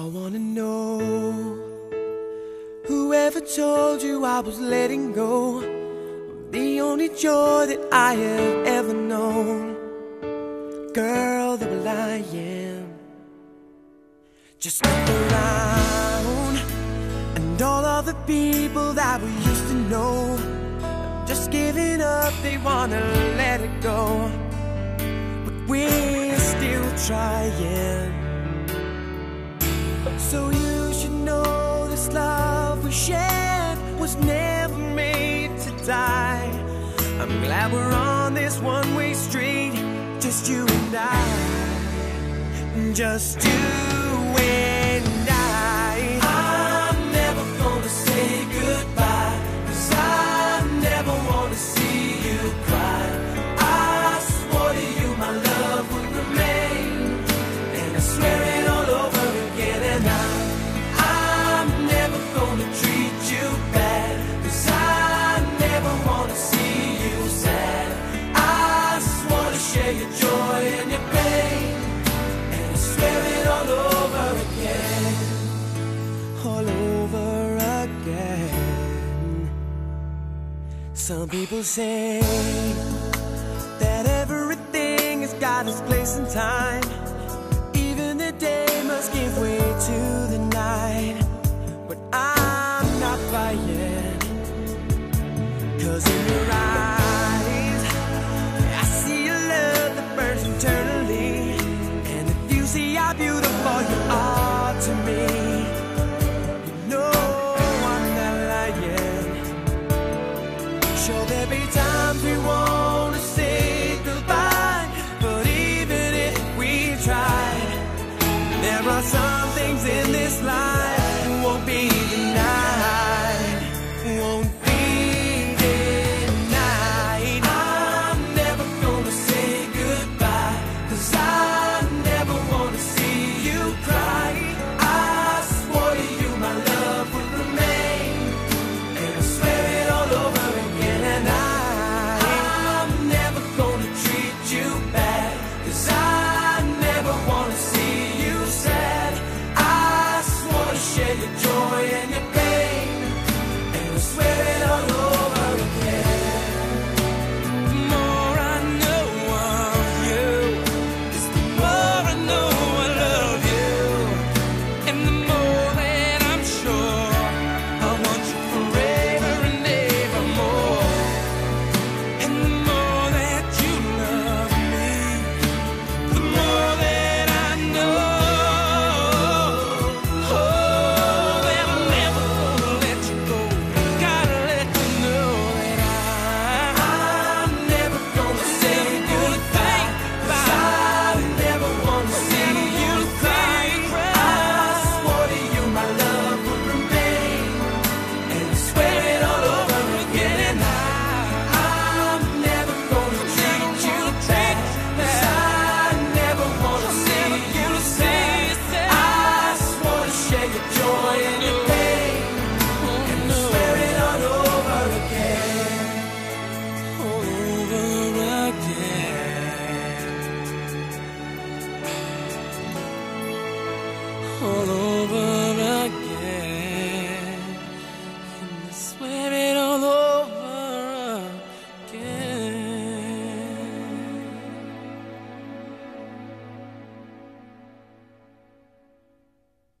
I wanna know, whoever told you I was letting go of the only joy that I have ever known? Girl, the will I am. Just look around, and all of the people that we used to know have just giving up, they wanna let it go. But we're still trying. So you should know this love we shared was never made to die. I'm glad we're on this one-way street, just you and I, just you and I. I'm never gonna say goodbye, 'cause I never wanna see you cry. I swore to you my love would remain, and I swear it all over again. And I'm never gonna treat you bad, 'cause I never wanna see you sad. I swore to share your joy and your pain, and I swear it all over again, all over again. Some people say that everything has got its place in time,